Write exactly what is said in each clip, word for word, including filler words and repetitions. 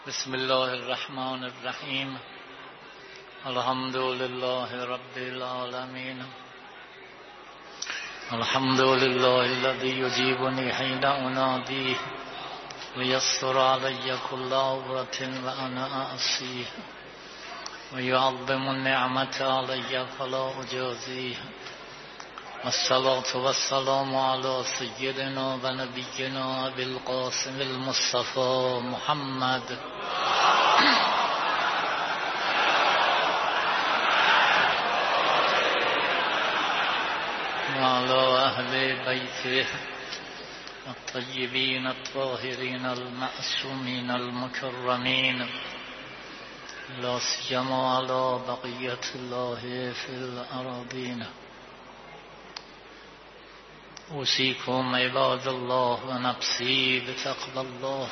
بسم الله الرحمن الرحیم. الحمد لله رب العالمین. الحمد لله الذي يجيبني حين اناديه ويسر علي كل عورة وانا اعصيه ويعظم النعمة علي فلا اجازيه. والصلاة والسلام على سيدنا ونبينا أبي القاسم المصطفى محمد وعلى أهل بيته الطيبين الطاهرين المعصومين المكرمين، لا سيما على بقية الله في الأراضين. أوصيكم عباد الله ونفسي بتقوى الله.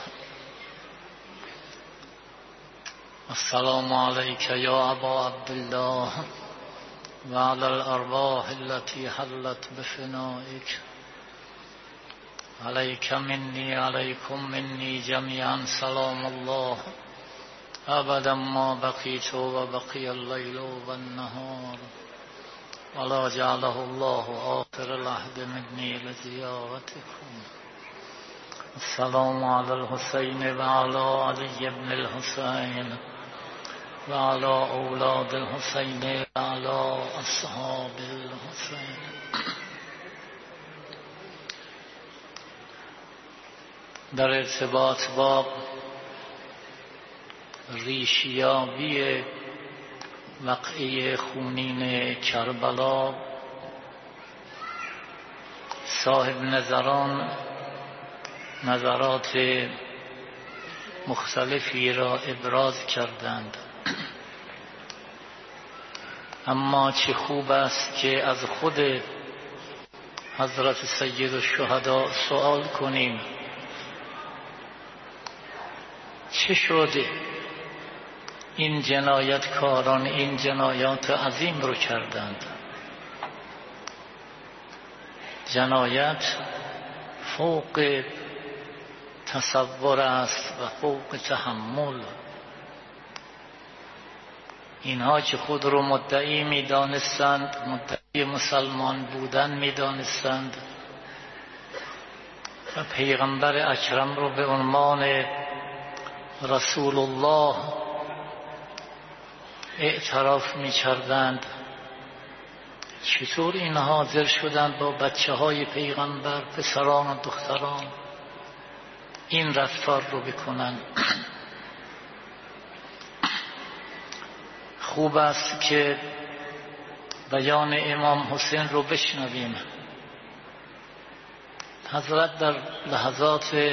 السلام عليك يا أبا عبد الله وعلى الأرواح التي حلت بفنائك. عليك مني عليكم مني جميعا سلام الله أبدا ما بقيت وبقي الليل والنهار، ولا جعله الله آخر العهد مني لزيارتكم. السلام على الحسين وعلى علي بن الحسين وعلى أولاد الحسين وعلى أصحاب الحسين. در ارتباط با ریشیابی وقعه خونین کربلا، صاحب نظران نظرات مختلفی را ابراز کردند، اما چه خوب است که از خود حضرت سید الشهدا سوال کنیم چه شده این جنایتکاران این جنایات عظیم رو کردند. جنایت فوق تصور است و فوق تحمل. اینها که خود رو مدعی می دانستند، مدعی مسلمان بودن می دانستند و پیغمبر اکرم رو به عنوان رسول الله اعتراف می کردند، چطور این حاضر شدند با بچه های پیغمبر، پسران و دختران، این رفتار رو بکنند؟ خوب است که بیان امام حسین رو بشنویم. حضرت در لحظات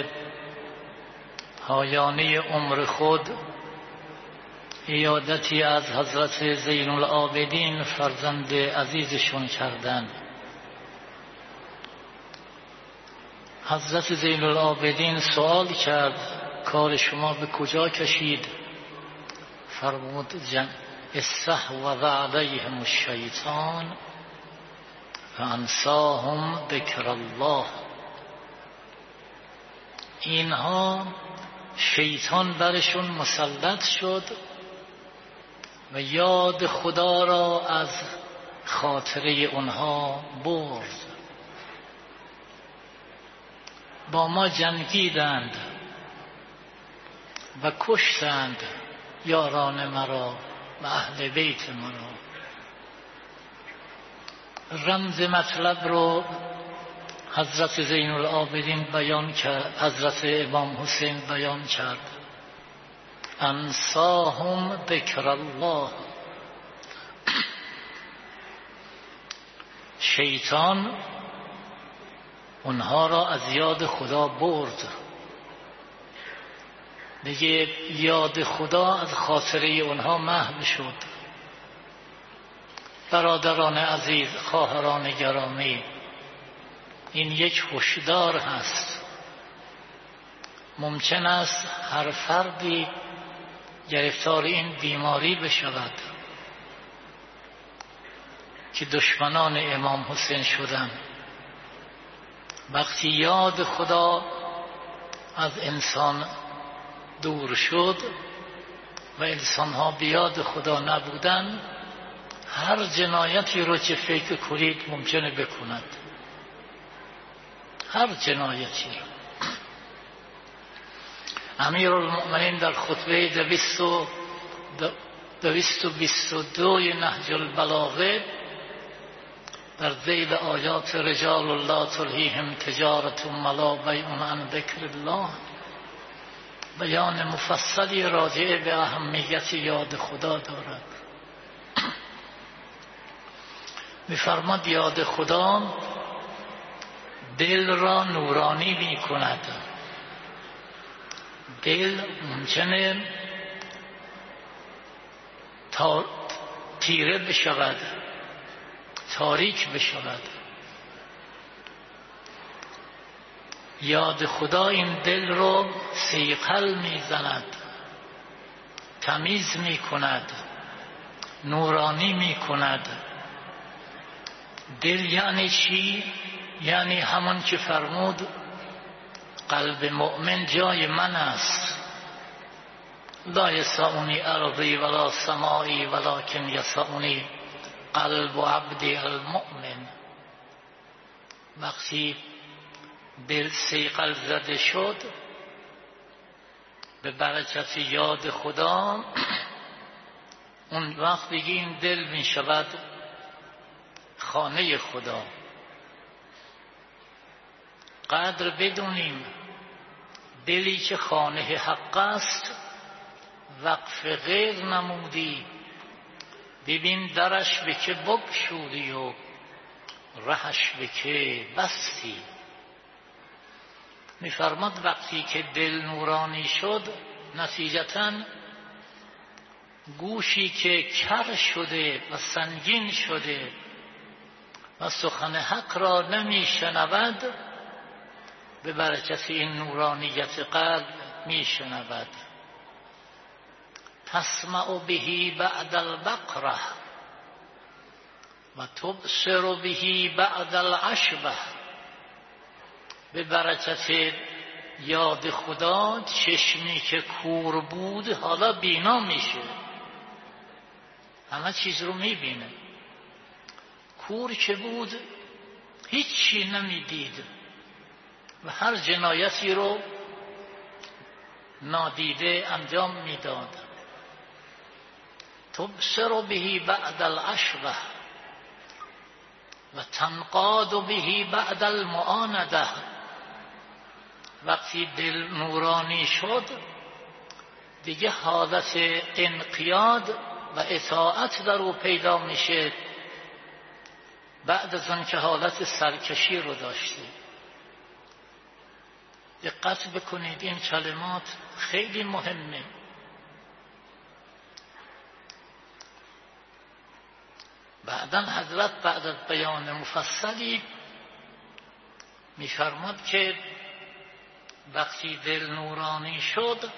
پایانی عمر خود عیادتی از حضرت زین العابدین فرزند عزیزشون کردند. حضرت زین العابدین سوال کرد کار شما به کجا کشید؟ فرمود جن استحوذ علیهم الشیطان فانساهم ذکر الله. اینها شیطان برشون مسلط شد و یاد خدا را از خاطره اونها برد. با ما جنگیدند و کشتند یاران مرا و اهل بیت مرا. رمز مطلب رو حضرت زین العابدین بیان کرد، حضرت امام حسین بیان کرد. انساهم ذکر الله. شیطان اونها را از یاد خدا برد. دیگه یاد خدا از خاطره اونها محو شد. برادران عزیز، خواهران گرامی، این یک هشدار هست. ممکن است هر فردی گرفتار این بیماری بشود که دشمنان امام حسین شدند. وقتی یاد خدا از انسان دور شد و انسانها بیاد خدا نبودن، هر جنایتی رو که فکر کنید ممکنه بکند، هر جنایتی رو. امیرالمؤمنین در خطبه دویست و بیست و دو نهج البلاغه در ذیل آیات رجال الله تلهیهم تجارت ولا بیع عن ذکر الله بیان مفصلی راجع به اهمیت یاد خدا دارد. می‌فرماد یاد خدا دل را نورانی می کند. دل ممکنه تا تیره بشود، تاریک بشود. یاد خدا این دل رو صیقل میزند، تمیز میکند، نورانی میکند. دل یعنی چی؟ یعنی همون که فرمود قلب مؤمن جای من است، لا یسعنی ارضی ولا سمایی ولکن یسعنی قلب عبدی المؤمن. وقتی دل صیقل زده شد به برکت یاد خدا، اون وقت دیگه این دل می شود خانه خدا. قدر بدونیم دلی که خانه حق است وقف غیر نمودی، ببین درش به که بگشودی و رهش به که بستی. می‌فرماد وقتی که دل نورانی شد، نتیجتاً گوشی که کر شده و سنگین شده و سخن حق را نمی‌شنود، به برکت این نورانیت قلب می‌شنود. تسمع به بعد البقره و تبصر به بعد العشبه. به برکت یاد خدا چشمی که کور بود حالا بینا میشه، همه چیز رو میبینه. کور که بود هیچی نمیدید و هر جنایتی رو نادیده انجام میداد. تبصر به بعد العشبه و تنقاد به بعد المعانده. وقتی دل نورانی شد دیگه حالت انقیاد و اطاعت در او پیدا میشه، بعد از آن که حالت سرکشی رو داشته. دقت بکنید این کلمات خیلی مهمه. بعداً حضرت بعد از بیان مفصلی می‌فرماد که وقتی دل نورانی شد،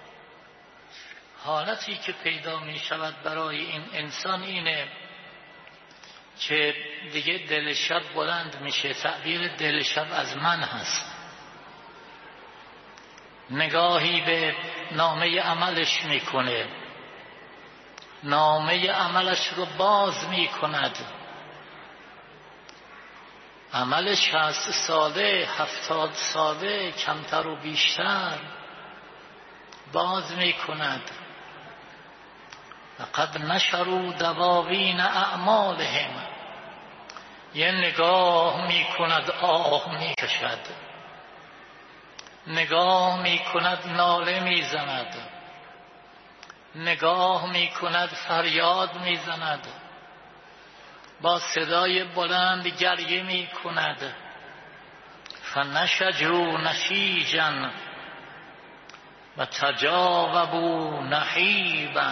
حالتی که پیدا می شود برای این انسان اینه که دیگه دل شب بلند میشه. تعبیر دل شب از من هست. نگاهی به نامه عملش میکنه، نامه عملش رو باز میکند. عمل شصت ساله، هفتاد ساله، کمتر و بیشتر باز می کند. لقد نشروا دواوین اعمالهم. یه نگاه می کند آه می کشد، نگاه می کند ناله می زند، نگاه می کند فریاد می زند، با صدای بلند گریه می کند. فنشجوا نشیجا و تجاوبوا نحیبا.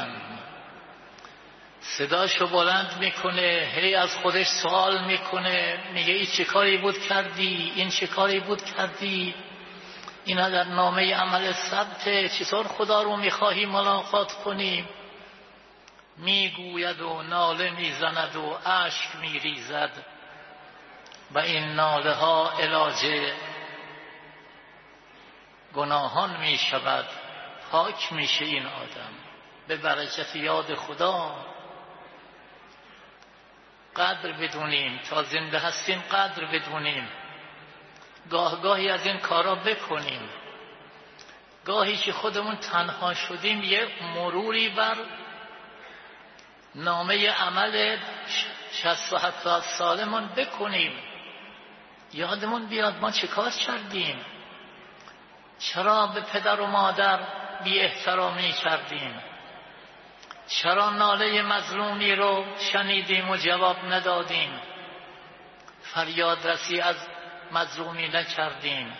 صداشو بلند میکنه، هی از خودش سوال میکنه، میگه این چه کاری بود کردی، این چه کاری بود کردی، اینا در نامه عمل ثبته، چطور خدا رو میخواهی ملاقات کنیم؟ میگوید و ناله میزند و اشک میریزد و این ناله ها علاج گناهان میشود، پاک میشه این آدم به برکت یاد خدا. قدر بدونیم، تا زنده هستیم قدر بدونیم، گاه گاهی از این کارا بکنیم. گاهی که خودمون تنها شدیم یه مروری بر نامه عمل شصت و هفتاد سالمون بکنیم، یادمون بیاد ما چه کار کردیم، چرا به پدر و مادر بی احترامی کردیم، چرا ناله مظلومی رو شنیدیم و جواب ندادیم، فریاد رسی از مظلومی نکردیم،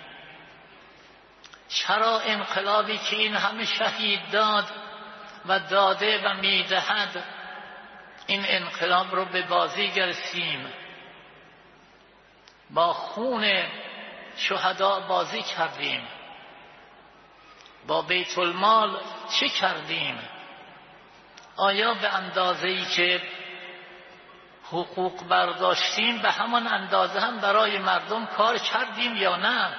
چرا انقلابی که این همه شهید داد و داده و میدهد این انقلاب رو به بازی گرفتیم، با خون شهدا بازی کردیم، با بیت المال چه کردیم؟ آیا به اندازه‌ای که حقوق برداشتیم به همان اندازه هم برای مردم کار کردیم یا نه؟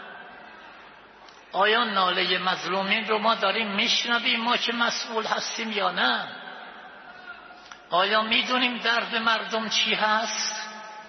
آیا ناله مظلومین رو ما داریم میشنویم ما که مسئول هستیم یا نه؟ آیا میدونیم درد مردم چی هست؟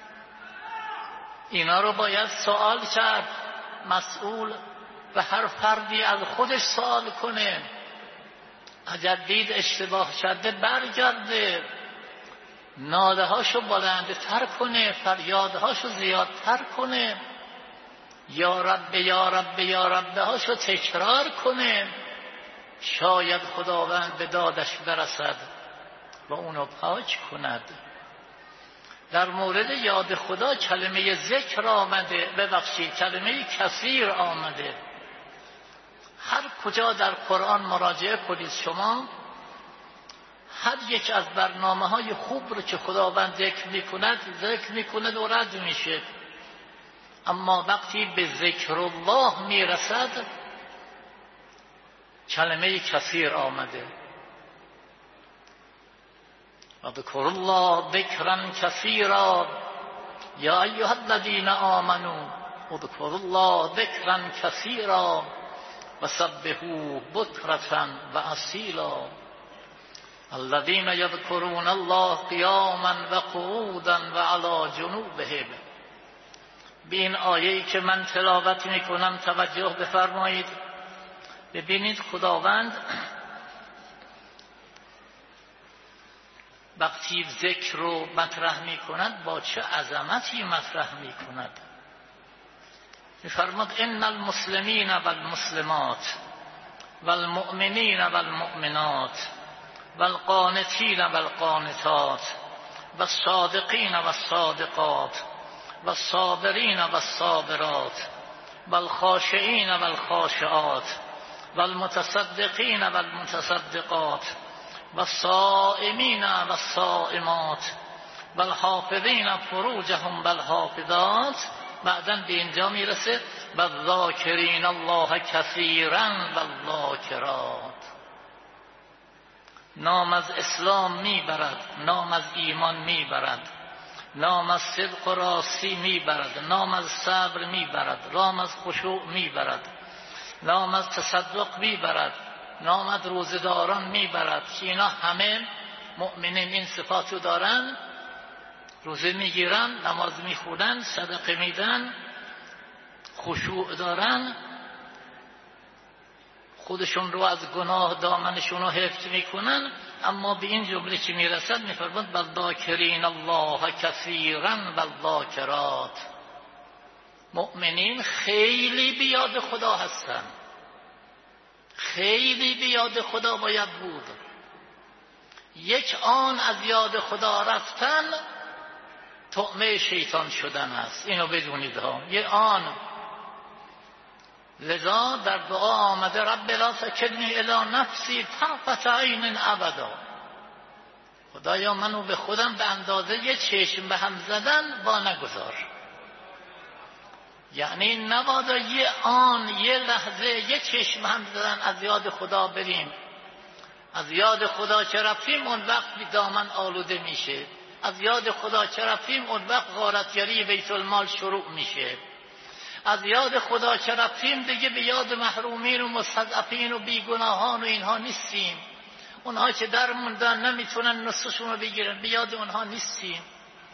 اینا رو باید سوال کرد. مسئول و هر فردی از خودش سوال کنه، اگر دید اشتباه کرده برگرده، ناله هاشو بلندتر کنه، فریادهاشو زیادتر کنه، یا رب یا رب یا رب هاشو تکرار کنه، شاید خداوند به دادش برسد و اونو پاک کند. در مورد یاد خدا کلمه ذکر آمده، ببخشید کلمه کثیر آمده. هر کجا در قرآن مراجعه کنید شما، هر یک از برنامه های خوب رو که خداوند ذکر میکند ذکر میکند و رد میشه، اما وقتی به ذکر الله میرسد کلمه کثیر آمده. و ذکر الله ذکرا کثیرا یا ایها الذین آمنوا اذکروا الله ذکرا کثیرا و سبحوه بکرة و اصیلا الذین یذکرون الله قیاما و قعودا و علی جنوبهم. به این آیه‌ای که من تلاوت میکنم توجه بفرمایید. ببینید خداوند وقتی ذکر رو مطرح میکند با چه عظمتی مطرح میکند. میفرماد ان المسلمین و المسلمات و المؤمنین و المؤمنات و القانتین و القانتات و الصادقین و الصادقات و الصابرین و الصابرات و الخاشعین و الخاشعات و المتصدقین و المتصدقات و الصائمین و الصائمات و الحافظین فروجهم و الحافظات. بعداً به اینجا میرسه و الذاکرین الله کثیرا و الذاکرات. نام از اسلام میبرد، نام از ایمان میبرد، نام از صدق و راستی میبرد، نام از صبر میبرد، نام از خشوع میبرد، نام از تصدق میبرد، نام از روزداران میبرد که اینا همه مؤمنین این صفاتو دارن، روزه میگیرن، نماز میخونن، صدقه میدن، خشوع دارن، خودشون رو از گناه دامنشون رو حفظ میکنن. اما به این جمله که میرسد میفرماد والذاکرین الله کثیرا والذاکرات. مؤمنین خیلی به یاد خدا هستن، خیلی به یاد خدا باید بود. یک آن از یاد خدا رفتن طعمه شیطان شدن است، اینو بدونید ها. یک آن. لذا در دعا آمده رب لا تکلنی الی نفسی طرفة عین ابدا. خدایا منو به خودم به اندازه یه چشم به هم زدن با نگذار. یعنی نبادا یه آن، یه لحظه، یه چشم هم زدن از یاد خدا بریم. از یاد خدا چه رفتیم اون وقت دامن آلوده میشه. از یاد خدا چه رفتیم اون وقت غارتگری بیت المال شروع میشه. از یاد خدا که رفتیم دیگه به یاد محرومین و مستضعفین و بیگناهان و اینها نیستیم. اونها که در موندن نمیتونن نصفشون رو بگیرن، به یاد اونها نیستیم.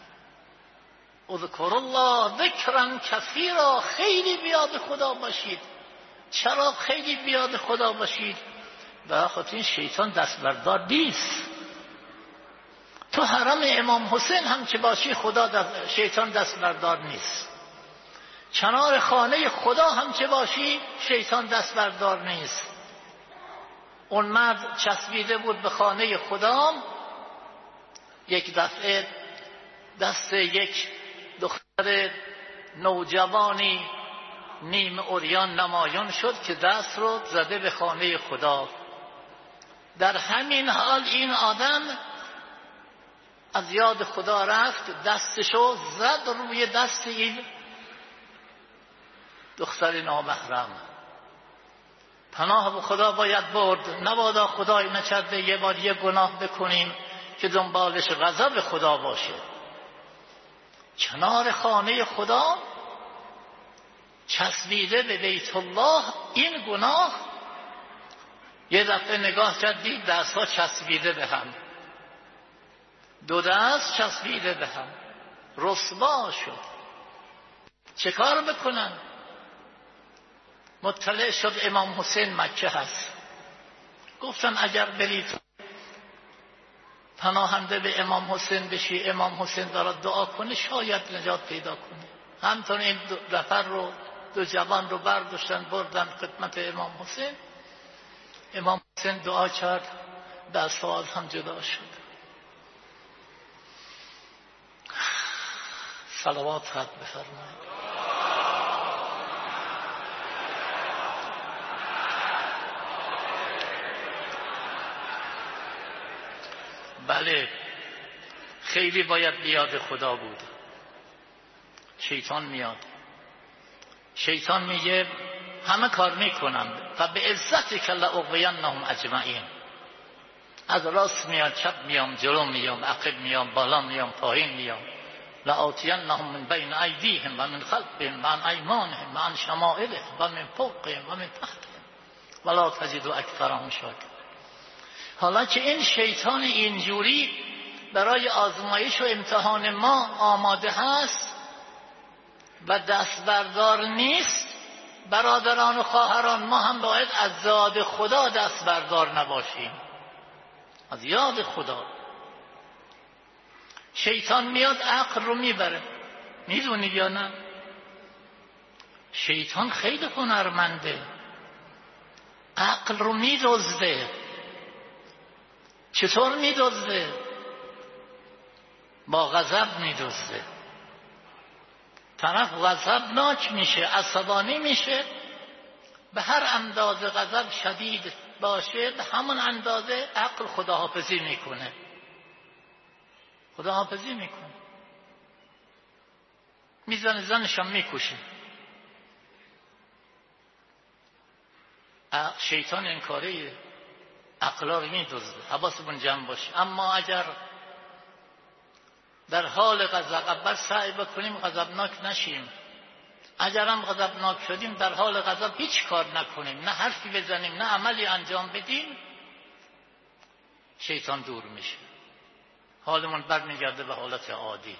اذکر الله ذکرا کثیرا، خیلی به یاد خدا باشید. چرا خیلی به یاد خدا باشید؟ به خاطر این شیطان دست بردار نیست. تو حرم امام حسین هم که باشی خدا دست، شیطان دست بردار نیست. کنار خانه خدا هم که باشی شیطان دست بردار نیست. اون مرد چسبیده بود به خانه خدا، یک دفعه دست یک دختر نوجوانی نیم عریان نمایان شد که دست رو زده به خانه خدا. در همین حال این آدم از یاد خدا رفت، دستشو زد روی دست این دختر نامحرم. پناه به خدا باید برد، نبادا خدای نکرده یه بار یه گناه بکنیم که دنبالش غضب خدا باشه. کنار خانه خدا چسبیده به بیت الله این گناه. یه دفعه نگاه کردید دستها چسبیده به هم، دو دست چسبیده به هم، رسوا شد. چه کار بکنن؟ مطلع شد امام حسین مکه هست. گفتن اگر برید پناهنده به امام حسین بشی، امام حسین دارد دعا کنه، شاید نجات پیدا کنه. همطور این دو نفر رو، دو جوان رو برداشتن بردن خدمت امام حسین. امام حسین دعا کرد، دست ها از هم جدا شد. صلوات حد بفرمایید. بله، خیلی باید بیاد خدا بود. شیطان میاد، شیطان میگه همه کار میکنم و به عزتک لأغوینهم اجمعین. از راست میاد، چپ میام، جلو میام، عقب میام، بالا میام، پایین میام. لآتینهم من بین ایدیهم و من خلفهم و عن ایمانهم و عن شمائلهم و من فوقهم و من تحتهم ولا تجد اکثرهم شاکرین. حالا که این شیطان اینجوری برای آزمایش و امتحان ما آماده هست و دست بردار نیست، برادران و خواهران، ما هم باید از یاد خدا دست بردار نباشیم. از یاد خدا. شیطان میاد عقل رو میبره. میدونید یا نه؟ شیطان خیلی هنرمنده، عقل رو میدزده. چطور میدزده؟ با غضب میدزده. طرف غضبناک میشه، عصبانی میشه، به هر اندازه غضب شدید باشه به همون اندازه عقل خداحافظی میکنه. خداحافظی میکنه، میزنه زنشم میکشه. شیطان این کاره عقلا رو میدزده. حواسمون جمع باشه. اما اگر در حال غضب اول سعی بکنیم غضبناک نشیم، اگر هم غضبناک شدیم در حال غضب هیچ کار نکنیم، نه حرفی بزنیم، نه عملی انجام بدیم، شیطان دور میشه، حالمون برمیگرده به حالت عادی.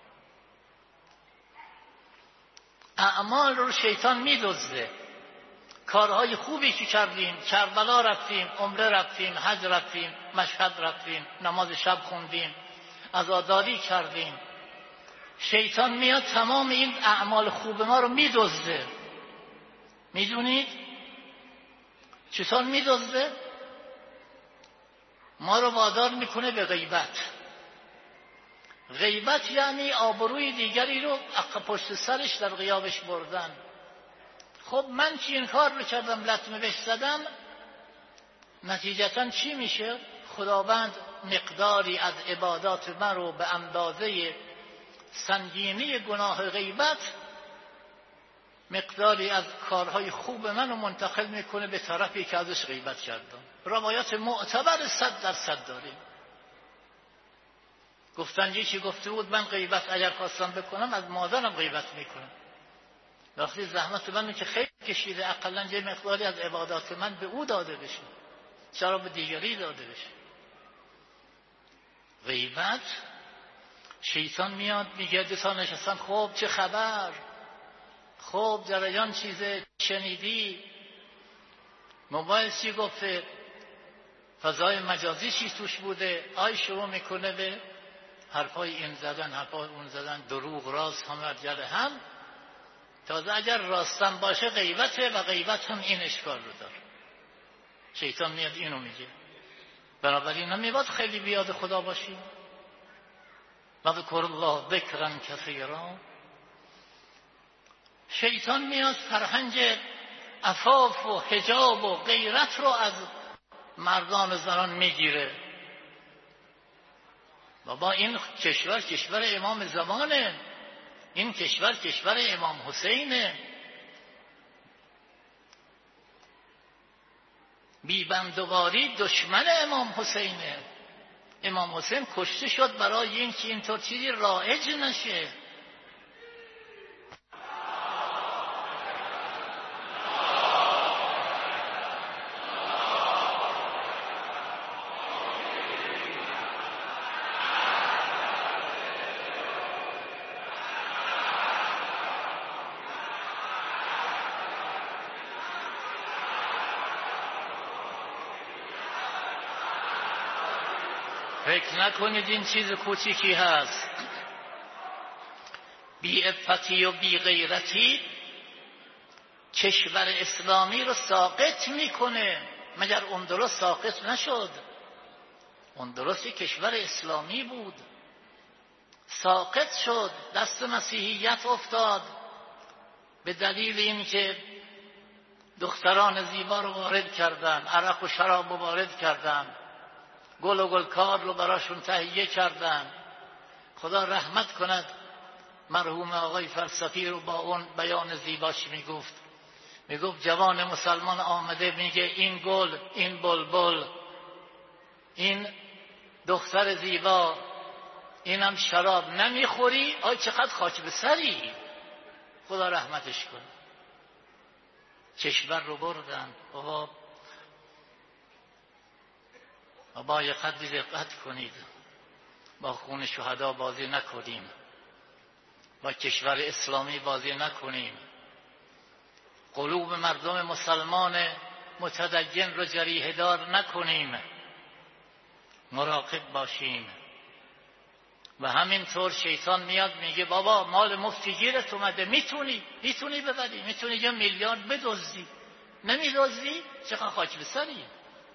اعمال رو شیطان میدزده. کارهای خوبی که کردیم، کربلا رفتیم، عمره رفتیم، حج رفتیم، مشهد رفتیم، نماز شب خوندیم، عزاداری کردیم، شیطان میاد تمام این اعمال خوب ما رو میدزده. میدونید چطور میدزده؟ ما رو وادار میکنه به غیبت. غیبت یعنی آبروی دیگری رو پشت سرش در غیابش بردن. خب من که این کار رو کردم، لطمه بهش زدم، نتیجتا چی میشه؟ خداوند مقداری از عبادات من رو به اندازه سنگینی گناه غیبت، مقداری از کارهای خوب من رو منتقل میکنه به طرفی که ازش غیبت کردم. روایات معتبر صد درصد داریم. گفتن یکی گفته بود من غیبت اگر خواستم بکنم از مادرم غیبت میکنم. وقتی زحمت من که خیلی کشیده اقلا یه مقداری از عبادات من به او داده بشه، چرا به دیگری داده بشه؟ غیبت شیطان میاد میگه دو نشستن، خب چه خبر؟ خب جریان چیزه؟ شنیدی؟ موبایل چی گفته؟ فضای مجازی چی توش بوده؟ آی شروع میکنه به حرفای این زدن، حرفای اون زدن، دروغ راست هم جره هم. تازه اگر راستم باشه غیبته و غیبت هم این اشکال رو داره. شیطان میاد اینو میگه. بنابراین نمیباد خیلی بیاد خدا باشی. اذکر الله ذکرا کثیرا. شیطان میاد فرهنگ عفاف و حجاب و غیرت رو از مردان و زنان میگیره. بابا این کشور کشور امام زمانه، این کشور کشور امام حسینه. بیبندواری دشمن امام حسینه. امام حسین کشته شد برای اینکه اینطور چیزی رایج نشه. فکر نکنید این چیز کوچیکی هست. بی عفتی و بی غیرتی کشور اسلامی رو ساقط میکنه. مگر اندلس ساقط نشد؟ اندلس یک کشور اسلامی بود، ساقط شد، دست مسیحیت افتاد به دلیل اینکه دختران زیبا رو وارد کردن، عرق و شراب رو وارد کردن، گل و گلکار رو براشون تهیه کردن. خدا رحمت کند مرحوم آقای فلسفی رو با اون بیان زیباش میگفت. میگفت جوان مسلمان آمده میگه این گل، این بلبل، این دختر زیبا، اینم شراب نمیخوری؟ آی چقدر خاک به سری. خدا رحمتش کن. کشور رو بردن. بابا بابا یه قدری دقت کنید، با خون شهدا بازی نکنیم، با کشور اسلامی بازی نکنیم، قلوب مردم مسلمان متدین رو جریحه دار نکنیم، مراقب باشیم. و همینطور شیطان میاد میگه بابا مال مفتی گیرت اومده، میتونی میتونی ببری، میتونی یه میلیارد بدزدی، نمیدزدی؟ چقدر خاک به سری.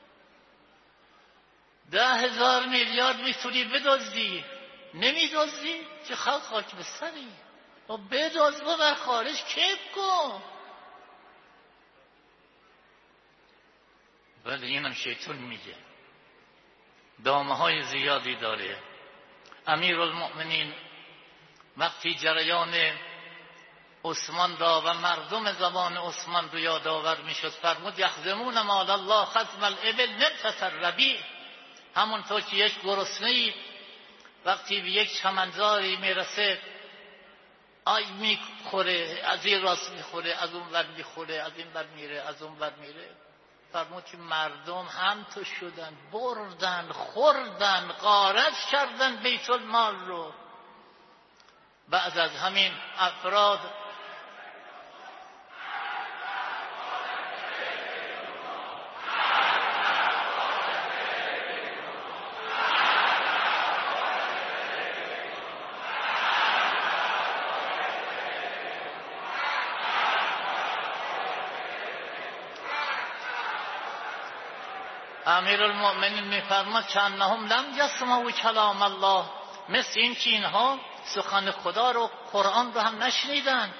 ده هزار میلیارد میتونی بدزدی، نمیدزدی؟ چه خاک خاک به سری. و بدزد و بر خارج کیف کن. ولی اینم شیطان میگه. دامه های زیادی داره. امیرالمؤمنین وقتی جریان عثمان را و مردم زمان عثمان رو یادآور میشد فرمود یخزمون مال الله خزم الابل نبتة الربیع. همونطور که یک گرسنه‌ای وقتی به یک چمنزاری میرسه آی میخوره، از این راست میخوره، از اون ور میخوره، از این ور میره، از اون ور میره. فرمود که مردم هم تو شدن، بردن، خوردن، غارت کردن بیت المال رو. بعض از همین افراد امیرالمؤمنین میفرماد کأنهم لم یسمعوا کلام الله، مثل این که اینها سخن خدا رو، قرآن رو هم نشنیدن.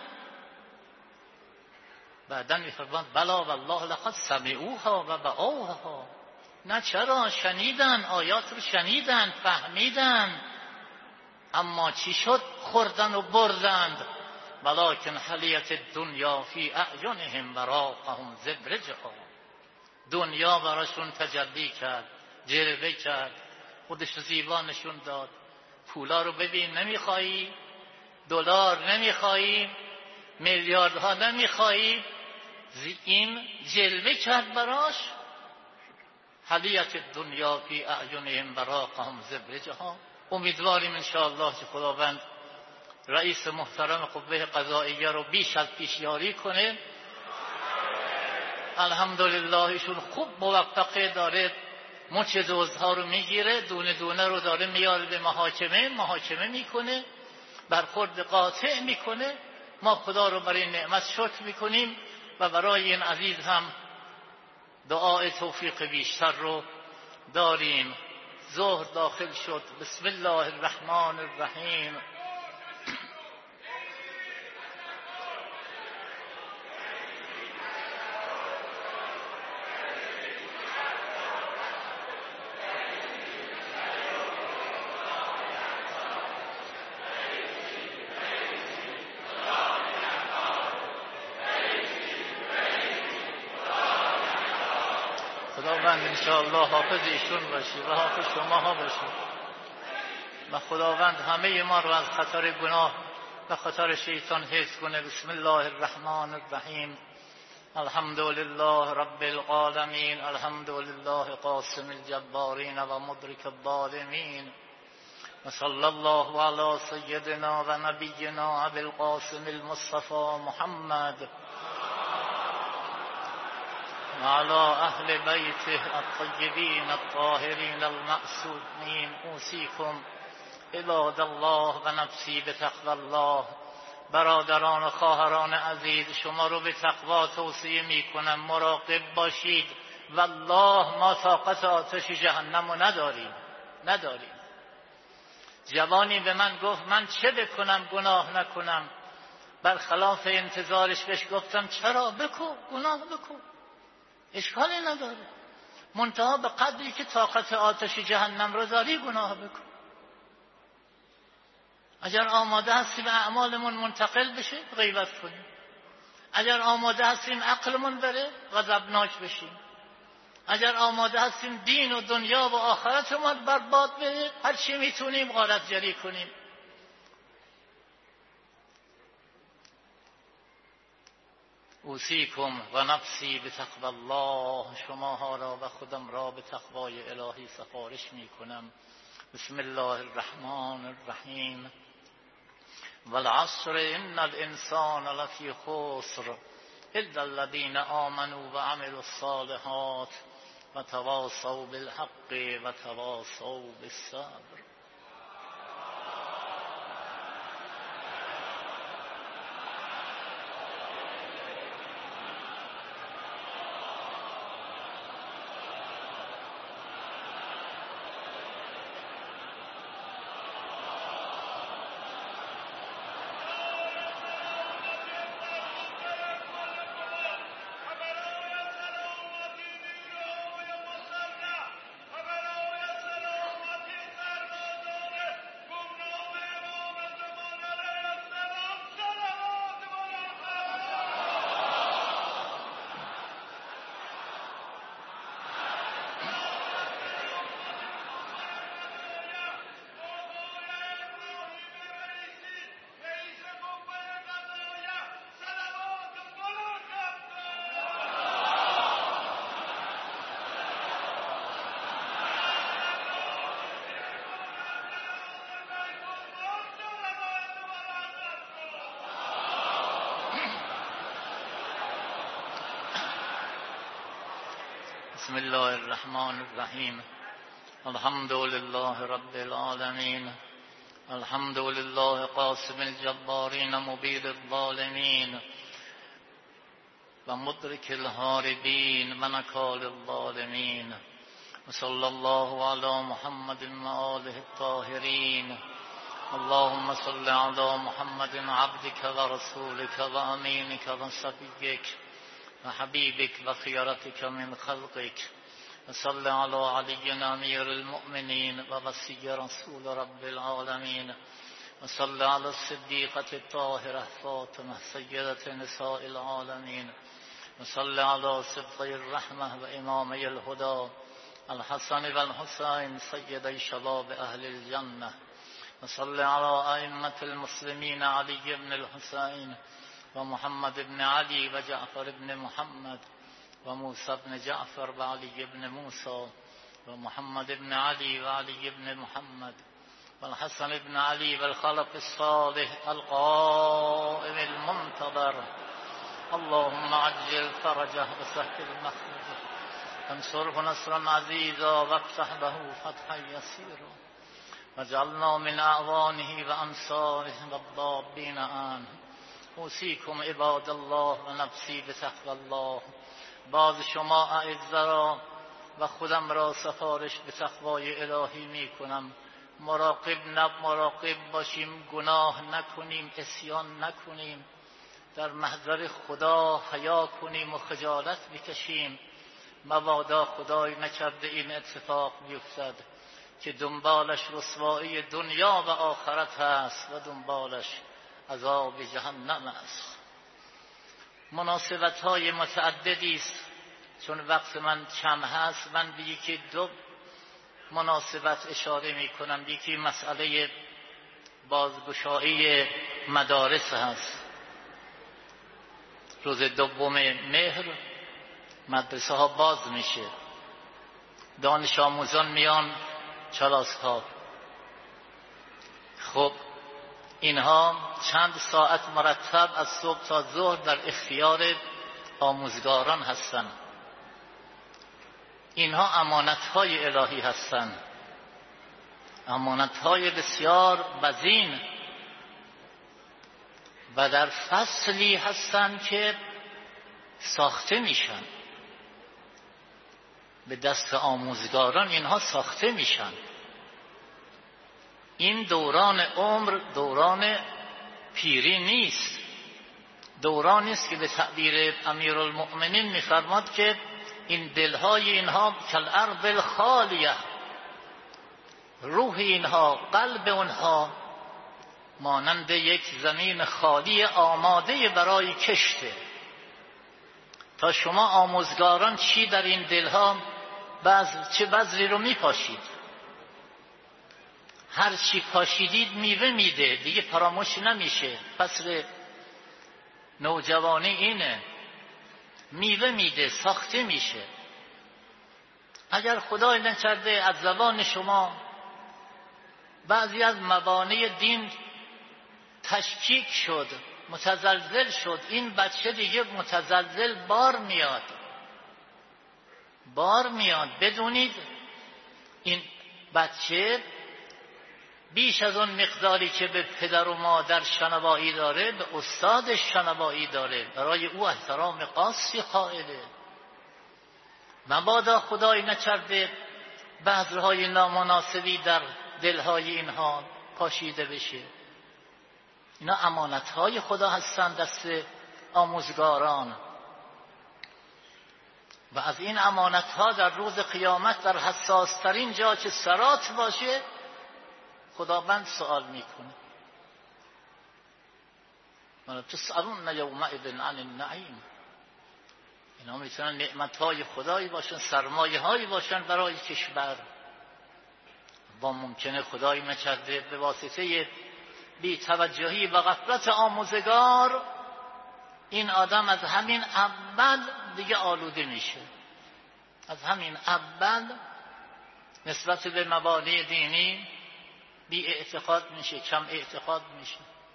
بعدا میفرماد بلا والله لقد سمعوها و وعوها. نه چرا، شنیدن، آیات رو شنیدن، فهمیدن، اما چی شد؟ خوردن و بردند. ولکن حلیت الدنیا فی اعینهم وراقهم زبرجها. دنیا براشون تجلی کرد، جلوه کرد، خودش زیبا نشون داد. پولا رو ببین، نمیخوایی؟ دلار نمیخوایی؟ میلیاردها نمیخواهید؟ این جلوه کرد براش. حلیت دنیا فی اعینهم براقهم زبرجها. امیدواریم انشاءالله که خداوند رئیس محترم قوه قضاییه رو بیش از پیش یاری کنه. الحمدلله ایشون خوب موفقه، داره مچ دزدها رو میگیره، دونه دونه رو داره میاره به محاکمه، محاکمه میکنه، برخورد قاطع میکنه. ما خدا رو برای نعمت شکر میکنیم و برای این عزیز هم دعای توفیق بیشتر رو داریم. ظهر داخل شد. بسم الله الرحمن الرحیم. خداوند انشاءالله حافظ ایشون باشی و حافظ شما ها باشی و خداوند همه ما رو از خطر گناه و خطر شیطان حفظ کنه. بسم الله الرحمن الرحیم. الحمد لله رب العالمین. الحمد لله قاسم الجبارین و مدرک الظالمین. و صلی الله علی سیدنا و نبینا ابی القاسم المصطفى محمد وعلى أهل بيته الطيبين الطاهرين المعصومين. أوصيكم عباد الله و نفسی بتقوی الله. برادران و خواهران عزیز، شما رو به تقوا توصیه میکنم، مراقب باشید. والله ما طاقت آتش جهنم رو نداریم نداریم. جوانی به من گفت من چه بکنم گناه نکنم؟ برخلاف انتظارش بهش گفتم چرا؟ بکن، گناه بکن، اشکالی نداره، منتها به قدری که طاقت آتش جهنم رو داری گناه بکن. اگر آماده هستیم اعمالمون منتقل بشه غیبت کنیم، اگر آماده هستیم عقلمون بره غضبناک بشیم، اگر آماده هستیم دین و دنیا و آخرتمون برباد بره هر چی میتونیم غارت جری کنیم. اوصیکم و نفسی بتقوی الله. شماها را و خودم را به تقوای الهی سفارش می کنم. بسم الله الرحمن الرحیم. والعصر ان الانسان لفی خسر الا الذین آمنوا و عملوا الصالحات و تواصوا بالحق و تواصوا بالصبر. بسم الله الرحمن الرحیم. الحمد لله رب العالمین. الحمد لله قاسم الجبارین مبید الظالمین و مدرک الهاربین و نکال الظالمین. و صلی الله علی محمد و آله الطاهرین. اللهم صل علی محمد عبدك و رسولك و امینك و صفیك و حبیبک و خیرتک من خلقک. و صل علی علی امیر المؤمنین و وصی رسول رب العالمین. و صل علی الصدیقة الطاهرة فاطمه سیدة نساء العالمین. و صل علی صدقی الرحمه و امامی الهدى الحسن و الحسین سیدی شباب اهل الجنه. و صل علی ائمة المسلمین علی بن الحسین و محمد ابن علی و جعفر ابن محمد و موسی ابن جعفر و علی ابن موسی و محمد ابن علی و علی ابن محمد و الحسن ابن علی و الخلف الصالح القائم المنتظر. اللهم عجل فرجه وسهل مخرجه وانصره نصرا عزيزا وافتح له فتحا يسيرا واجعلنا من اعوانه وانصاره والضابين عنه. اوصیکم عباد الله و نفسی بتقوی الله. باز شما اعزا و خودم را سفارش به تقوای الهی می کنم. مراقب نب مراقب باشیم، گناه نکنیم، عصیان نکنیم، در محضر خدا حیا کنیم و خجالت بکشیم. مبادا خدای نکرده این اتفاق بیفتد که دنبالش رسوایی دنیا و آخرت هست و دنبالش عذاب جهنم است. مناسبت های متعددی است، چون وقت من کم هست من به یکی دو مناسبت اشاره می کنم. یکی مسئله بازگشایی مدارس هست. روز دوم مهر مدرسه ها باز میشه، دانش آموزان میان کلاس ها. خب اینها چند ساعت مرتب از صبح تا ظهر در اختیار آموزگاران هستند. اینها امانت‌های الهی هستند، امانت‌های بسیار وزین، و در فصلی هستند که ساخته میشن به دست آموزگاران. اینها ساخته میشن. این دوران عمر دوران پیری نیست، دورانی است که به تعبیر امیرالمؤمنین می‌فرماد که این دلهای اینها کالارض الخالیه، روح اینها، قلب اونها مانند یک زمین خالی آماده برای کشته. تا شما آموزگاران چی در این دلها بعض چه بذری رو میپاشید، هر چی پاشیدید میوه میده، دیگه فراموش نمیشه. فصل نوجوانی اینه، میوه میده، ساخته میشه. اگر خدای نکرده از زبان شما بعضی از مبانی دین تشکیک شد، متزلزل شد، این بچه دیگه متزلزل بار میاد بار میاد بدونید این بچه بیش از اون مقداری که به پدر و مادر شنوایی داره به استادش شنوایی داره، برای او احترام خاصی قائله. مبادا خدای نکرده بذرهای نامناسبی در دلهای اینها پاشیده بشه. اینا امانتهای خدا هستند دست آموزگاران، و از این امانتها در روز قیامت در حساس ترین جا که صراط باشه خداوند سوال میکنه. ولا تسألون یومئذ عن النعیم. اینا میتونن نعمتهای خدایی باشن، سرمایه هایی باشن برای کشور. با ممکنه خدای نکرده به واسطه بی توجهی و غفلت آموزگار این آدم از همین اول دیگه آلوده میشه، از همین اول نسبت به مبادی دینی بی اعتقاد میشه، کم اعتقاد میشه.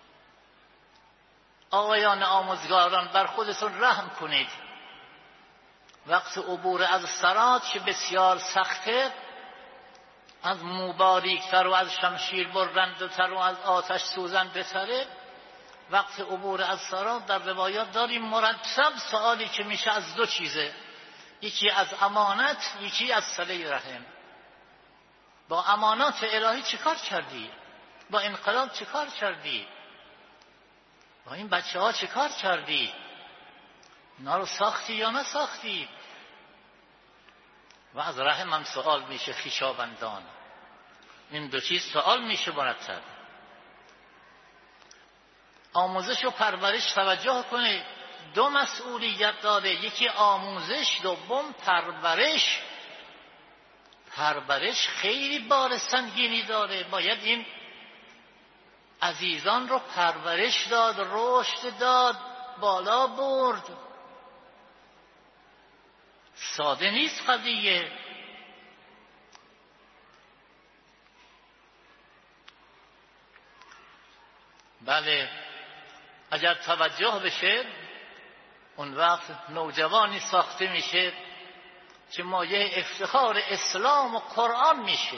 آقایان آموزگاران بر خودتون رحم کنید. وقت عبور از صراط که بسیار سخته، از مباریکتر و از شمشیر برندتر و از آتش سوزن بتره، وقت عبور از صراط در روایات داریم مرتب سوالی که میشه از دو چیزه، یکی از امانت، یکی از صله رحم. با امانات الهی چیکار کردی؟ با انقلاب چیکار کردی؟ با این بچه ها چیکار کردی؟ اینا رو ساختی یا نساختی؟ و از رحم هم سوال میشه، خویشاوندان. این دو چیز سوال میشه مرتب. آموزش و پرورش توجه کنید، دو مسئولیت داره، یکی آموزش، دوم پرورش. پرورش خیلی بار سنگینی داره. باید این عزیزان رو پرورش داد، رشد داد، بالا برد. ساده نیست قضیه. بله اگر توجه بشه اون وقت نوجوانی ساخته میشه که مایه افتخار اسلام و قرآن میشه.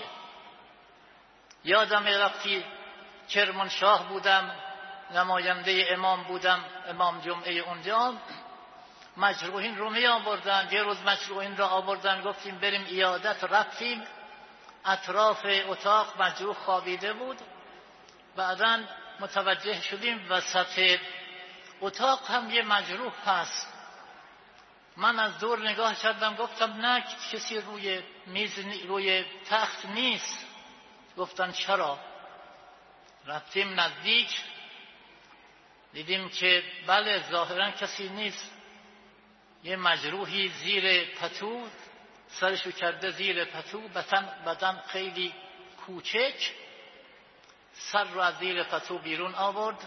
یادم وقتی کرمانشاه بودم، نماینده امام بودم، امام جمعه اونجا، مجروحین رو می آوردن. یه روز مجروحین را آوردن، گفتیم بریم عیادت، رفتیم اطراف اتاق مجروح خوابیده بود. بعداً متوجه شدیم وسط اتاق هم یه مجروح هست. من از دور نگاه کردم، گفتم نه کسی روی میز روی تخت نیست. گفتن چرا؟ رفتیم نزدیک، دیدیم که بله ظاهرا کسی نیست. یه مجروحی زیر پتو، سرشو کرده زیر پتو، بدن بدن خیلی کوچک، سر رو از زیر پتو بیرون آورد.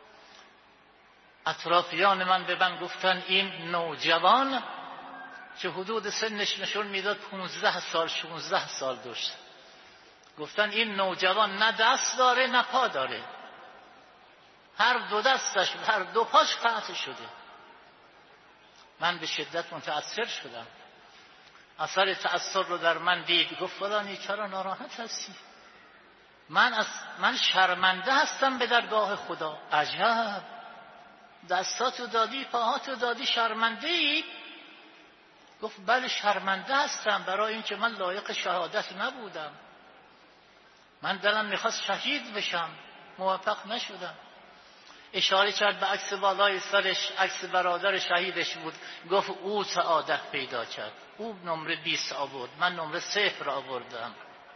اطرافیان من به من گفتن این نوجوان که حدود سنش نشون میداد پونزده سال شونزده سال داشت، گفتن این نوجوان نه دست داره نه پا داره، هر دو دستش هر دو پاش قطع شده. من به شدت متأثر شدم. اثر تأثر رو در من دید. گفت فلانی چرا ناراحت هستی؟ من از من شرمنده هستم به درگاه خدا. عجب، دستاتو دادی پاهاتو دادی شرمنده ای؟ گفت بله شرمنده هستم، برای اینکه من لایق شهادت نبودم. من دلم میخواست شهید بشم، موفق نشدم. اشاره کرد به عکس بالای سرش، عکس برادر شهیدش بود. گفت او سعادت پیدا کرد، او نمره بیست آورد، من نمره صفر آوردم.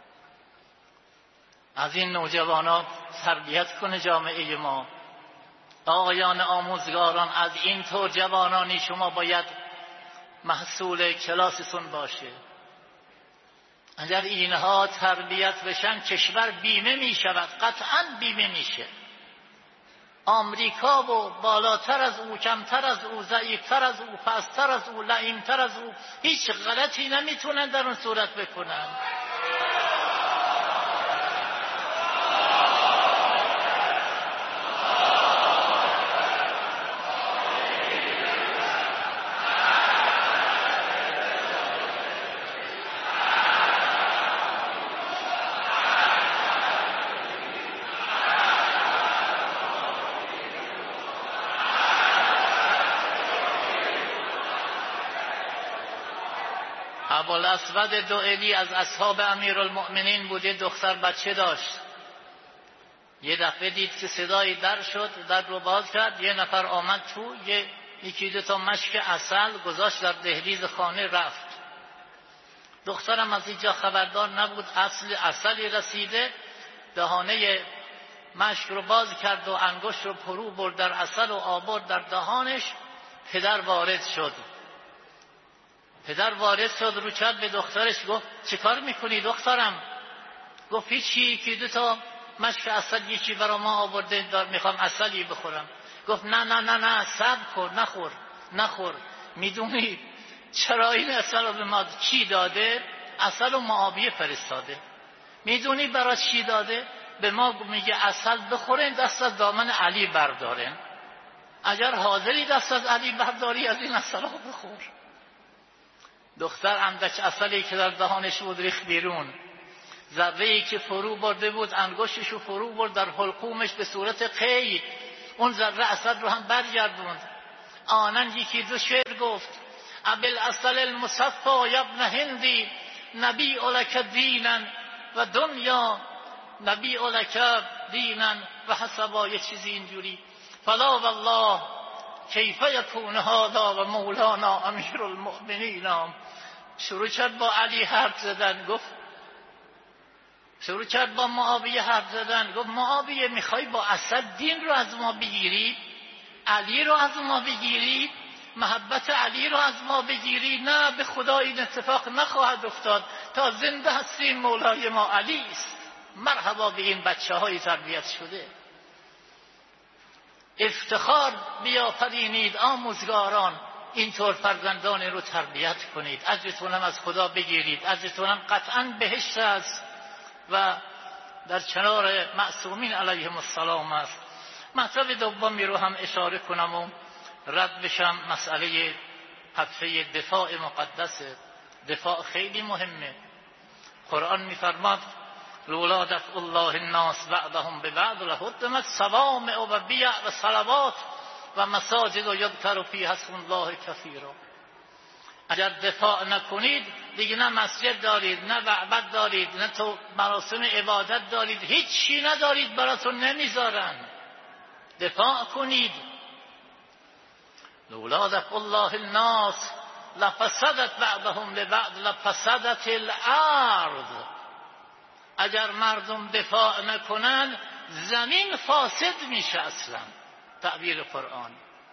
از این نوجوانا تربیت کنه جامعه ما. آقایان آموزگاران، از این طور جوانانی شما باید محصول کلاسیتون باشه. اگر اینها تربیت بشن کشور بیمه می شود، قطعا بیمه میشه. آمریکا و بالاتر از او، کمتر از او، ضعیفتر از او، پستر از او، لعیمتر از او، هیچ غلطی نمیتونن در اون صورت بکنن. ابوالاسود دوئلی از اصحاب امیرالمؤمنین بوده، دختر بچه داشت. یه دفعه دید که صدایی در شد، در رو باز کرد، یه نفر آمد تو، یه یکی دو تا مشک عسل گذاشت در دهلیز خانه، رفت. دخترم از اینجا خبردار نبود، اصل عسلی رسیده، دهانه مشک رو باز کرد و انگشت رو فرو برد در عسل و آورد در دهانش. پدر وارد شد. پدر وارد شد، رو کرد به دخترش، گفت چه کار میکنی دخترم؟ گفت هیچی، یکی دو تا مشک عسل یکی برا ما آورده، دار میخوام عسلی بخورم. گفت نه نه نه نه صبر کن، نخور نخور. میدونی چرا این عسل رو به ما چی داده؟ عسل و معاویه فرستاده. میدونی برای چی داده؟ به ما میگه عسل بخورین، دست از دامن علی بردارین. اگر حاضری دست از علی برداری، از این عسل رو بخور. دختر اندک عسلی که در دهانش بود ریخت بیرون. ذره‌ای که فرو برده بود انگشتش رو فرو برد در حلقومش به صورت قید. اون ذره عسل رو هم برگردوند. آنن یکی دو شعر گفت: ابوالعسل المصفى یا ابن هندی نبی لک دینا و دنیا نبی لک دینا و حسبا، یه چیزی اینجوری. فلا والله کیف یکون هذا و مولانا امیرالمؤمنین. شروع کرد با علی حرف زدن، گفت شروع کرد با معاویه حرف زدن، گفت معاویه میخوای با اسد دین رو از ما بگیری؟ علی رو از ما بگیری؟ محبت علی رو از ما بگیری؟ نه، به خدا این اتفاق نخواهد افتاد. تا زنده هستیم مولای ما علی است. مرحبا به این بچه های تربیت شده. افتخار بیافرینید آموزگاران، اینطور فرزندان رو تربیت کنید، اجرتون هم از خدا بگیرید، اجرتون هم قطعا بهشت است و در کنار معصومین علیهم السلام است. مطلب دومی رو هم اشاره کنم و رد بشم. مسئله هفته دفاع مقدسه. دفاع خیلی مهمه. قرآن می‌فرماد لولا دفع الله الناس بعضهم ببعض لهدمت صوامع و بیع و صلوات و مساجد یذکر فیها اسم الله کثیرا. اگر دفاع نکنید دیگه نه مسجد دارید، نه معبد دارید، نه تو مراسم عبادت دارید، هیچ چی ندارید، براتون نمیذارن. دفاع کنید. لولا دفع الله الناس لفسدت بعضهم لبعض لفسدت الارض. اگر مردم دفاع نکنن زمین فاسد میشه. اصلا تعبیر قرآن.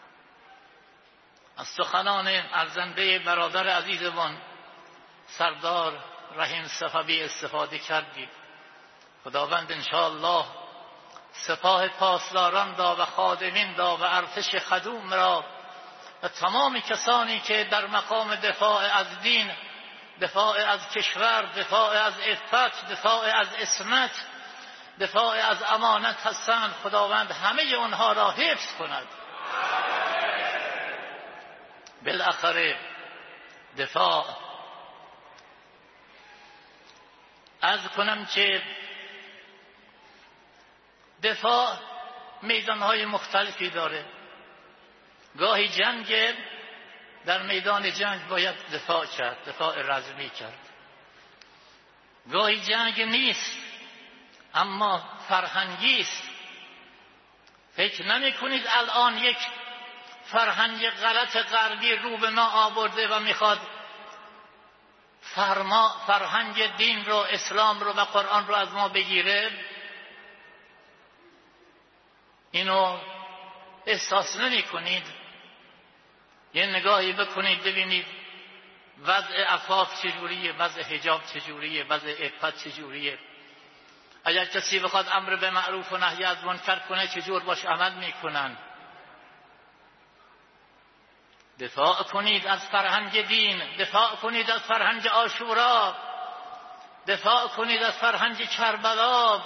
از سخنان ارزنده برادر عزیزمان سردار رحیم صفوی استفاده کردید. خداوند انشاءالله سپاه پاسداران را و خادمین را و ارتش خدوم را و تمام کسانی که در مقام دفاع از دین، دفاع از کشور، دفاع از عفت، دفاع از عصمت، دفاع از امانت هستند، خداوند همه اونها را حفظ کند. بالاخره دفاع عرض کنم که دفاع میدانهای مختلفی داره. گاهی جنگ، در میدان جنگ باید دفاع کرد، دفاع رزمی کرد. گاهی جنگ نیست اما فرهنگی است. فکر نمی کنید الان یک فرهنگ غلط غربی رو به ما آورده و میخواد فرما فرهنگ دین رو، اسلام رو و قرآن رو از ما بگیره؟ اینو احساس نمی کنید؟ یه نگاهی بکنید ببینید وضع عفاف چجوریه، وضع حجاب چجوریه، وضع عفت چجوریه. اگر کسی بخواد امر به معروف و نهی از منکر کنه چجور باش عمل میکنن؟ دفاع کنید از فرهنگ دین، دفاع کنید از فرهنگ عاشورا، دفاع کنید از فرهنگ کربلا.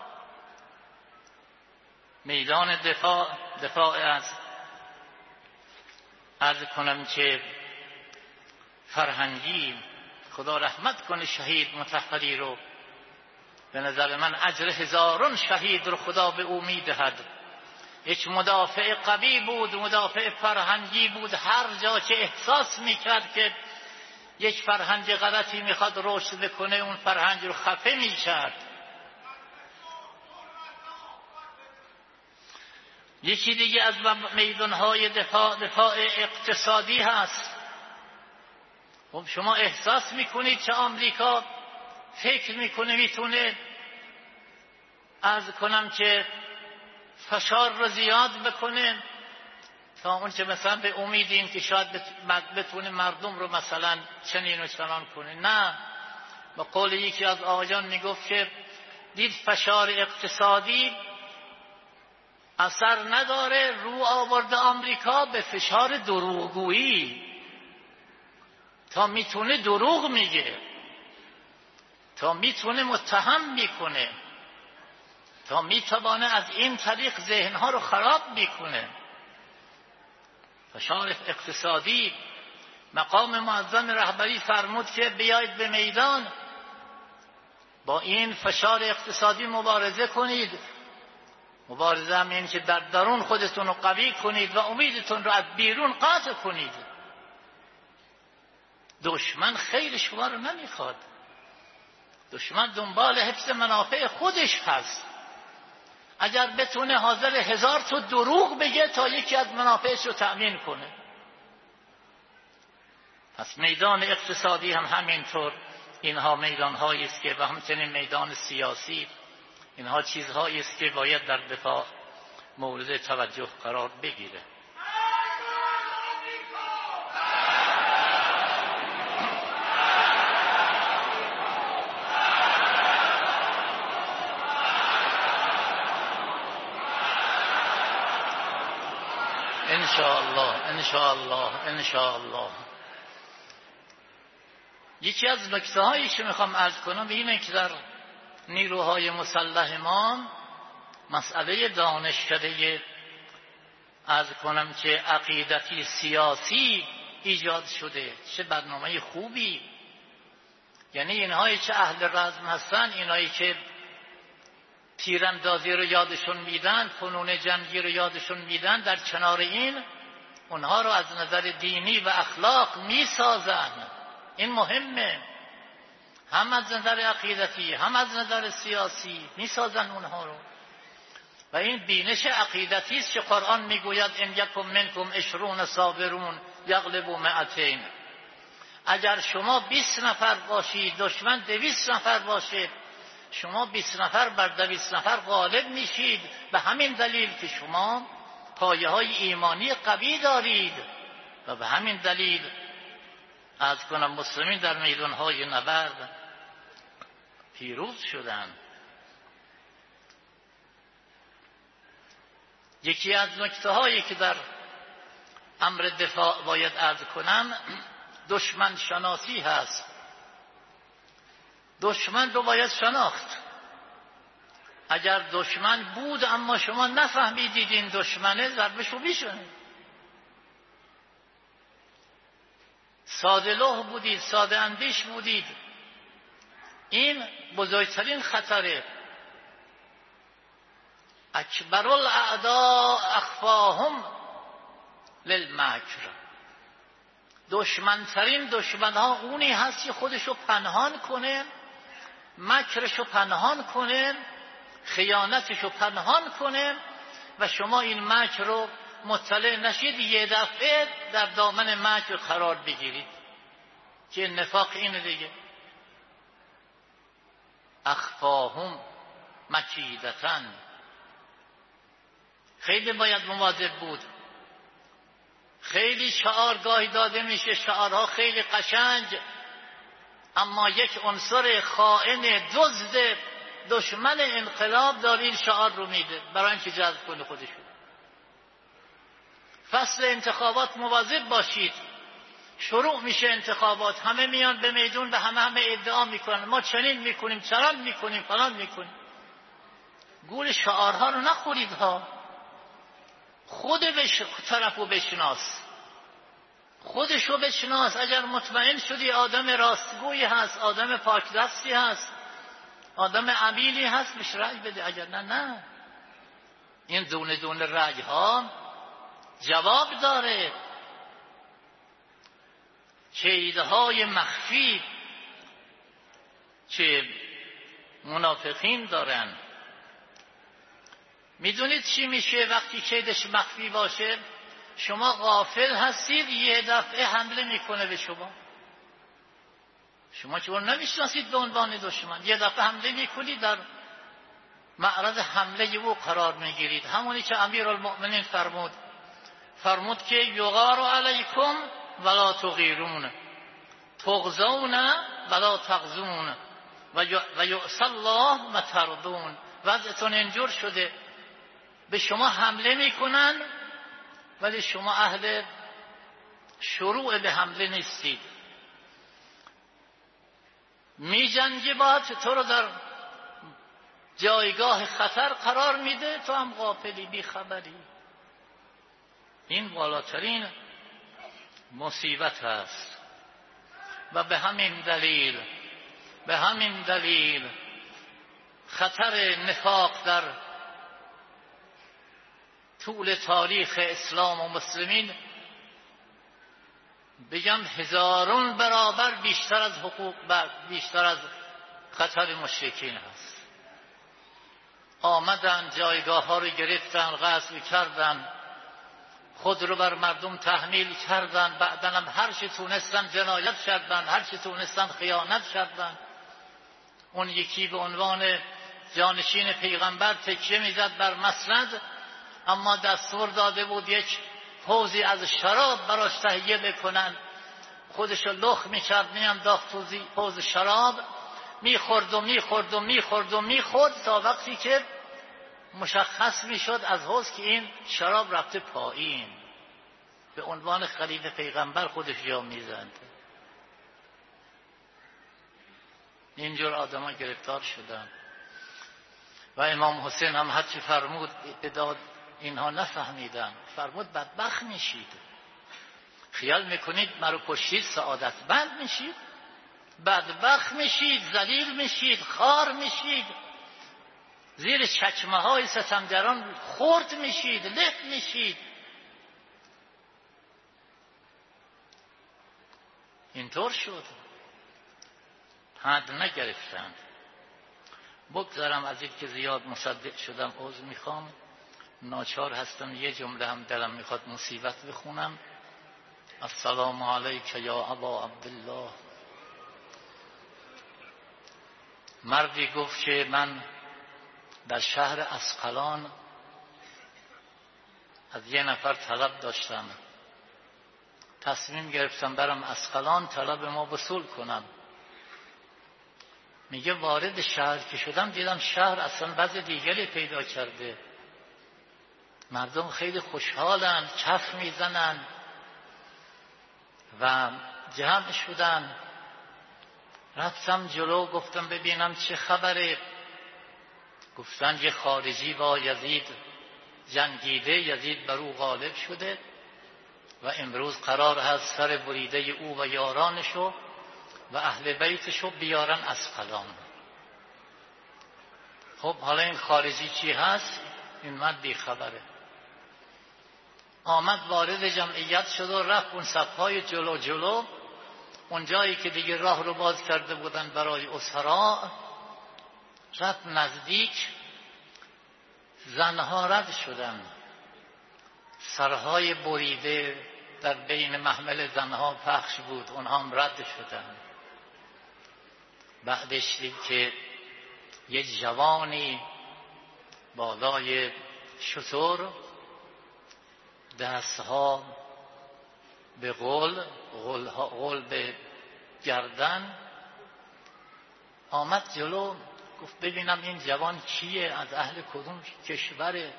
میدان دفاع دفاع از عرض کنم که فرهنگی. خدا رحمت کنه شهید مطهری رو. به نظر من اجر هزاران شهید رو خدا به او میدهد. یک مدافع قوی بود، مدافع فرهنگی بود. هر جا که احساس میکرد که یک فرهنگ غلطی میخواد رشد بکنه اون فرهنگ رو خفه میکرد. یکی دیگه از میدانهای دفاع دفاع اقتصادی هست. خب شما احساس میکنید که آمریکا فکر میکنه میتونه عرض کنم که فشار رو زیاد بکنه تا اون که مثلا به امیدیم که شاید بتونه مردم رو مثلا چنین و چنان کنه. نه، با قول یکی از آقایان میگفت که دید فشار اقتصادی اثر نداره، رو آورده آمریکا به فشار دروغگویی تا میتونه دروغ میگه، تا میتونه متهم میکنه، تا میتوانه از این طریق ذهنها رو خراب میکنه. فشار اقتصادی. مقام معظم رهبری فرمود که بیایید به میدان با این فشار اقتصادی مبارزه کنید. مبارزه هم این که در درون خودتون رو قوی کنید و امیدتون رو از بیرون قطع کنید. دشمن خیر شما رو نمیخواد. دشمن دنبال حفظ منافع خودش هست. اگر بتونه حاضر هزار تا دروغ بگه تا یکی از منافعش رو تأمین کنه. پس میدان اقتصادی هم همینطور. اینها میدانهایی است که و همچنین میدان سیاسی، اینها چیزهایی است که باید در دفاع مورد توجه قرار بگیره. انشاءالله انشاءالله انشاءالله. یکی از نکته هایی که میخوام عرض کنم اینه که در نیروهای مسلح ما مسئله دانشکده عرض کنم که عقیدتی سیاسی ایجاد شده. چه برنامه خوبی. یعنی اینهایی که اهل رزم هستن، اینهایی که تیراندازی رو یادشون میدن، فنون جنگی رو یادشون میدن، در کنار این اونها رو از نظر دینی و اخلاق میسازن. این مهمه، هم از نظر عقیدتی هم از نظر سیاسی میسازن اونها رو. و این بینش عقیدتی است که قرآن میگوید ان یکم منکم عشرون صابرون یغلبوا مئتین. اگر شما بیست نفر باشید، دشمن دویست نفر باشه، شما بیست نفر بر دویست نفر غالب میشید. به همین دلیل که شما پایه های ایمانی قوی دارید و به همین دلیل از کنم مسلمین در میدان های نبرد پیروز شدند. یکی از نکته هایی که در امر دفاع باید عرض کنم دشمن شناسی هست. دشمن رو باید شناخت. اگر دشمن بود اما شما نفهمیدید این دشمنه، ضربش رو میشنید. ساده لوح بودید، ساده اندیش بودید، این بزرگترین خطره. اکبر الاعداء اخفاهم للمکر. دشمنترین دشمن ها اونی هست که خودشو پنهان کنه، مکرشو پنهان کنه، خیانتشو پنهان کنه و شما این مکر رو مطلع نشید، یه دفعه در دامن مکر قرار بگیرید که نفاق اینه دیگه. اخفاهم مکیدتن. خیلی باید مواظب بود. خیلی شعار گاهی داده میشه، شعارها خیلی قشنگ، اما یک عنصر خائن دزد دشمن انقلاب داره این شعار رو میده برای اینکه جذب کنه خودشو. فصل انتخابات مواظب باشید. شروع میشه انتخابات، همه میان به میدون، به همه همه ادعا میکنن ما چنین میکنیم، چنان میکنیم، فلان میکنیم. گول شعارها رو نخورید ها. خود بش... طرفو بشناس، خودشو بشناس. اگر مطمئن شدی آدم راستگویی هست، آدم پاکدستی هست، آدم عمیلی هست، بهش رأی بده. اگر نه نه. این دونه دونه رأی ها جواب داره. کیدهای مخفی که منافقین دارن. میدونید چی میشه وقتی کیدش مخفی باشه؟ شما غافل هستید، یه دفعه حمله میکنه به شما. شما چون نمیشناسید به عنوان دشمن، یه دفعه حمله میکنید، در معرض حمله او قرار میگیرید. همونی که امیرالمؤمنین فرمود فرمود که یغار علیکم ولا تغیرون، تغزون ولا تغزون و یؤسی الله ما ترضون. وضعتون اینجور شده به شما حمله میکنن ولی شما اهل شروع به حمله نیستید. می جنگی با تو رو در جایگاه خطر قرار میده، تو هم غافلی، بی خبری. این بالاترین مصیبت است. و به همین دلیل به همین دلیل خطر نفاق در طول تاریخ اسلام و مسلمین بگم هزارون برابر بیشتر از حقوق بیشتر از خطر مشرکین هست. آمدن جایگاه ها رو گرفتن، غصب کردن، خود رو بر مردم تحمیل کردن، بعدن هم هر چی تونستن جنایت کردن، هر چی تونستن خیانت کردن. اون یکی به عنوان جانشین پیغمبر تکیه میزد بر مسند، اما دستور داده بود یک حوضی از شراب براش تهیه بکنن. خودش رو لخ میکرد، میانداخت تو حوض شراب، میخورد و میخورد و میخورد و میخورد تا وقتی که مشخص میشد از حوض که این شراب رفته پایین. به عنوان خلیفه پیغمبر خودش جا میزند. اینجور آدم ها گرفتار شدن و امام حسین هم هرچی فرمود اداد اینها نفهمیدن. فرمود بدبخت میشید، خیال میکنید مرا کشید سعادتمند میشید؟ بدبخت میشید، ذلیل میشید، خار میشید، زیر چکمه های ستمگران خرد میشید، لخت میشید. اینطور شد. حد نگرفتند. بگذارم از این که زیاد مصدق شدم عذر میخوام، ناچار هستم یه جمله هم دلم میخواد مصیبت بخونم. السلام علیک یا ابا عبدالله. مردی گفت که من در شهر اسقلان از یه نفر طلب داشتم، تصمیم گرفتم برم اسقلان طلب ما وصول کنم. میگه وارد شهر که شدم دیدم شهر اصلا وضع دیگری پیدا کرده، مردم خیلی خوشحالن، کف میزنن و جمع شدن. رفتم جلو گفتم ببینم چه خبره. گفتن یه خارجی با یزید جنگیده، یزید بر او غالب شده و امروز قرار هست سر بریده او و یارانشو و اهل بیتشو بیارن اسقلان. خب حالا این خارجی چی هست؟ این مرد بی خبره. آمد وارد جمعیت شد و رفت اون صفهای جلو جلو، اون جایی که دیگه راه رو باز کرده بودن برای اسرا. رفت نزدیک، زنها رد شدن، سرهای بریده در بین محمل زنها پخش بود، اونها هم رد شدن. بعدش دید که یه جوانی بالای شتر، دستها به غل غل, غل به گردن، آمد جلو. گفت ببینم این جوان کیه، از اهل کدوم کشوره؟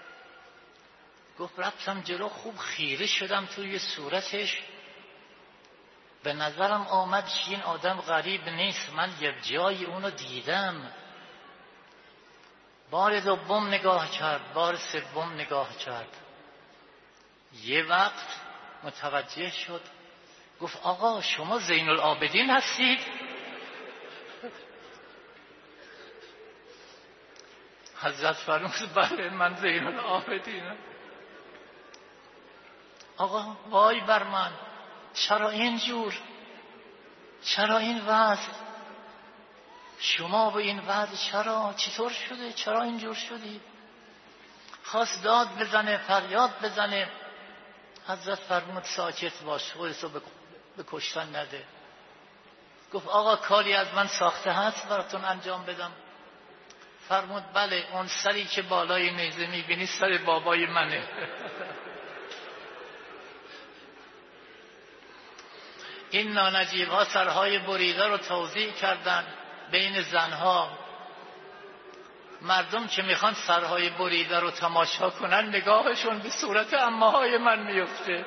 گفت رفتم جلو، خوب خیره شدم توی صورتش، به نظرم آمد که این آدم غریب نیست، من یک جای اونو دیدم. بار دوم نگاه کرد، بار سوم نگاه کرد، یه وقت متوجه شد. گفت آقا شما زین العابدین هستید؟ حضرت فرمود بله من زین العابدینم. آقا وای بر من، چرا اینجور، چرا این وضع، شما به این وضع چرا، چطور شده، چرا اینجور شدی؟ خواست داد بزنه، فریاد بزنه. حضرت فرمود ساکت باش، خودتو به کشتن نده. گفت آقا کاری از من ساخته هست براتون انجام بدم؟ فرمود بله، اون سری که بالای نیزه میبینی سر بابای منه. این نانجیب ها سرهای بریده رو توزیع کردن بین زنها. مردم که میخوان سرهای بریده رو تماشا کنن نگاهشون به صورت عمه‌های من میفته.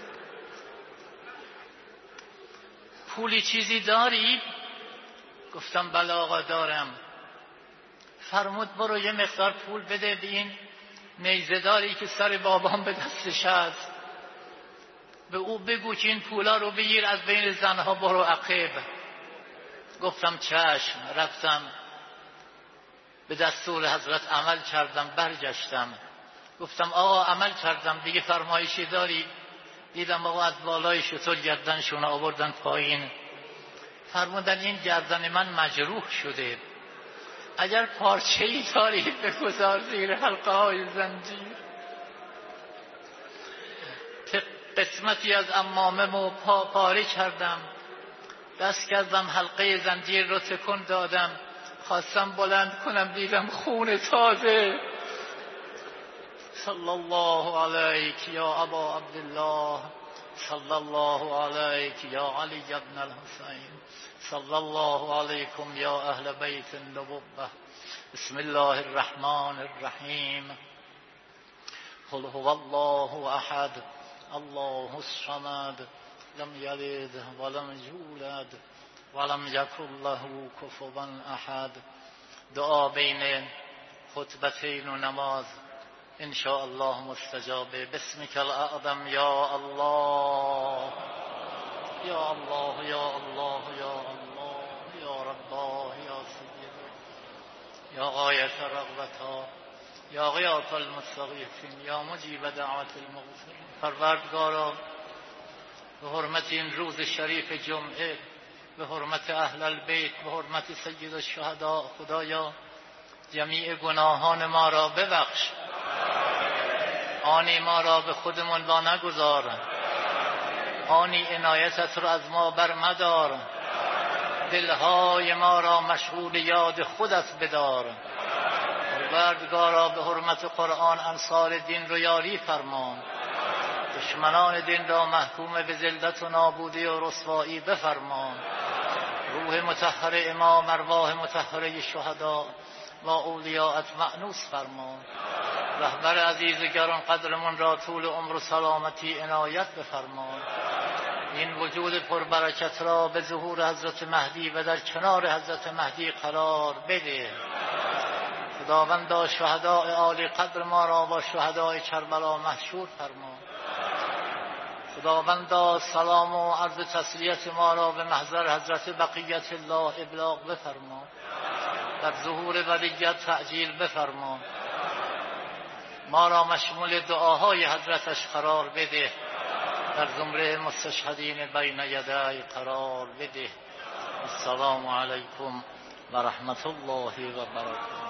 پولی چیزی داری؟ گفتم بله آقا دارم. فرمود برو یه مقدار پول بده به این نیزه داری که سر بابام به دستش هست، به او بگو که این پولا رو بگیر از بین زنها برو عقب. گفتم چشم. رفتم به دستور حضرت عمل کردم، برگشتم گفتم آقا عمل کردم دیگه، فرمایشی داری؟ دیدم آقا از بالای شتر گردنشون آوردن پایین. فرمودن این گردن من مجروح شده، اگر پارچه‌ای داری بگذار زیر حلقه های زنجیر. قسمتی از عمامه‌مو پا پاره کردم، دست کردم حلقه زنجیر رو تکون دادم، خواستم بلند کنم دیدم خون تازه. صلی الله علیک یا ابا عبدالله، صلی الله علیک یا علی ابن الحسین، صلی الله علیکم یا اهل بیت النبوة. بسم الله الرحمن الرحیم. قل هو الله احد الله الصمد لم یلد ولم یولد ولم یکن له کفوا احد. دعا بین خطبتین و نماز ان شاء الله مستجابه. بسمک الاعظم یا الله یا الله یا الله یا الله یا رباه یا سید یا غایت رغبتها یا غیاث المستغیثین یا مجیب دعوت المغفرین. پروردگارا به حرمت این روز شریف جمعه، به حرمت اهل البیت، به حرمت سید الشهدا، خدایا جمیع گناهان ما را ببخش، آنی ما را به خودمون وا نگذار، آنی عنایتت را از ما بر مدار، دلهای ما را مشغول یاد خودت بدار. پروردگارا به حرمت قرآن انصار دین رو یاری فرما، دشمنان دین را محکوم به ذلت و نابودی و رسوایی بفرما. روح مطهر امام، ارواح مطهره شهدا و اولیاءت مأنوس فرما. رهبر عزیز گران قدرمون را طول عمر و سلامتی عنایت بفرما. این وجود پربرکت را به ظهور حضرت مهدی و در کنار حضرت مهدی قرار بده. خداوندا شهداء عالی قدر ما را با شهداء کربلا محشور فرما. خداوندا سلام و عرض تسلیت ما را به محضر حضرت بقیت الله ابلاغ بفرما. در ظهور ولیت تعجیل بفرما. ما را مشمول دعاهای حضرتش قرار بده. در زمره مستشهدین بین یدی قرار بده. السلام علیکم و رحمت الله و برکاته.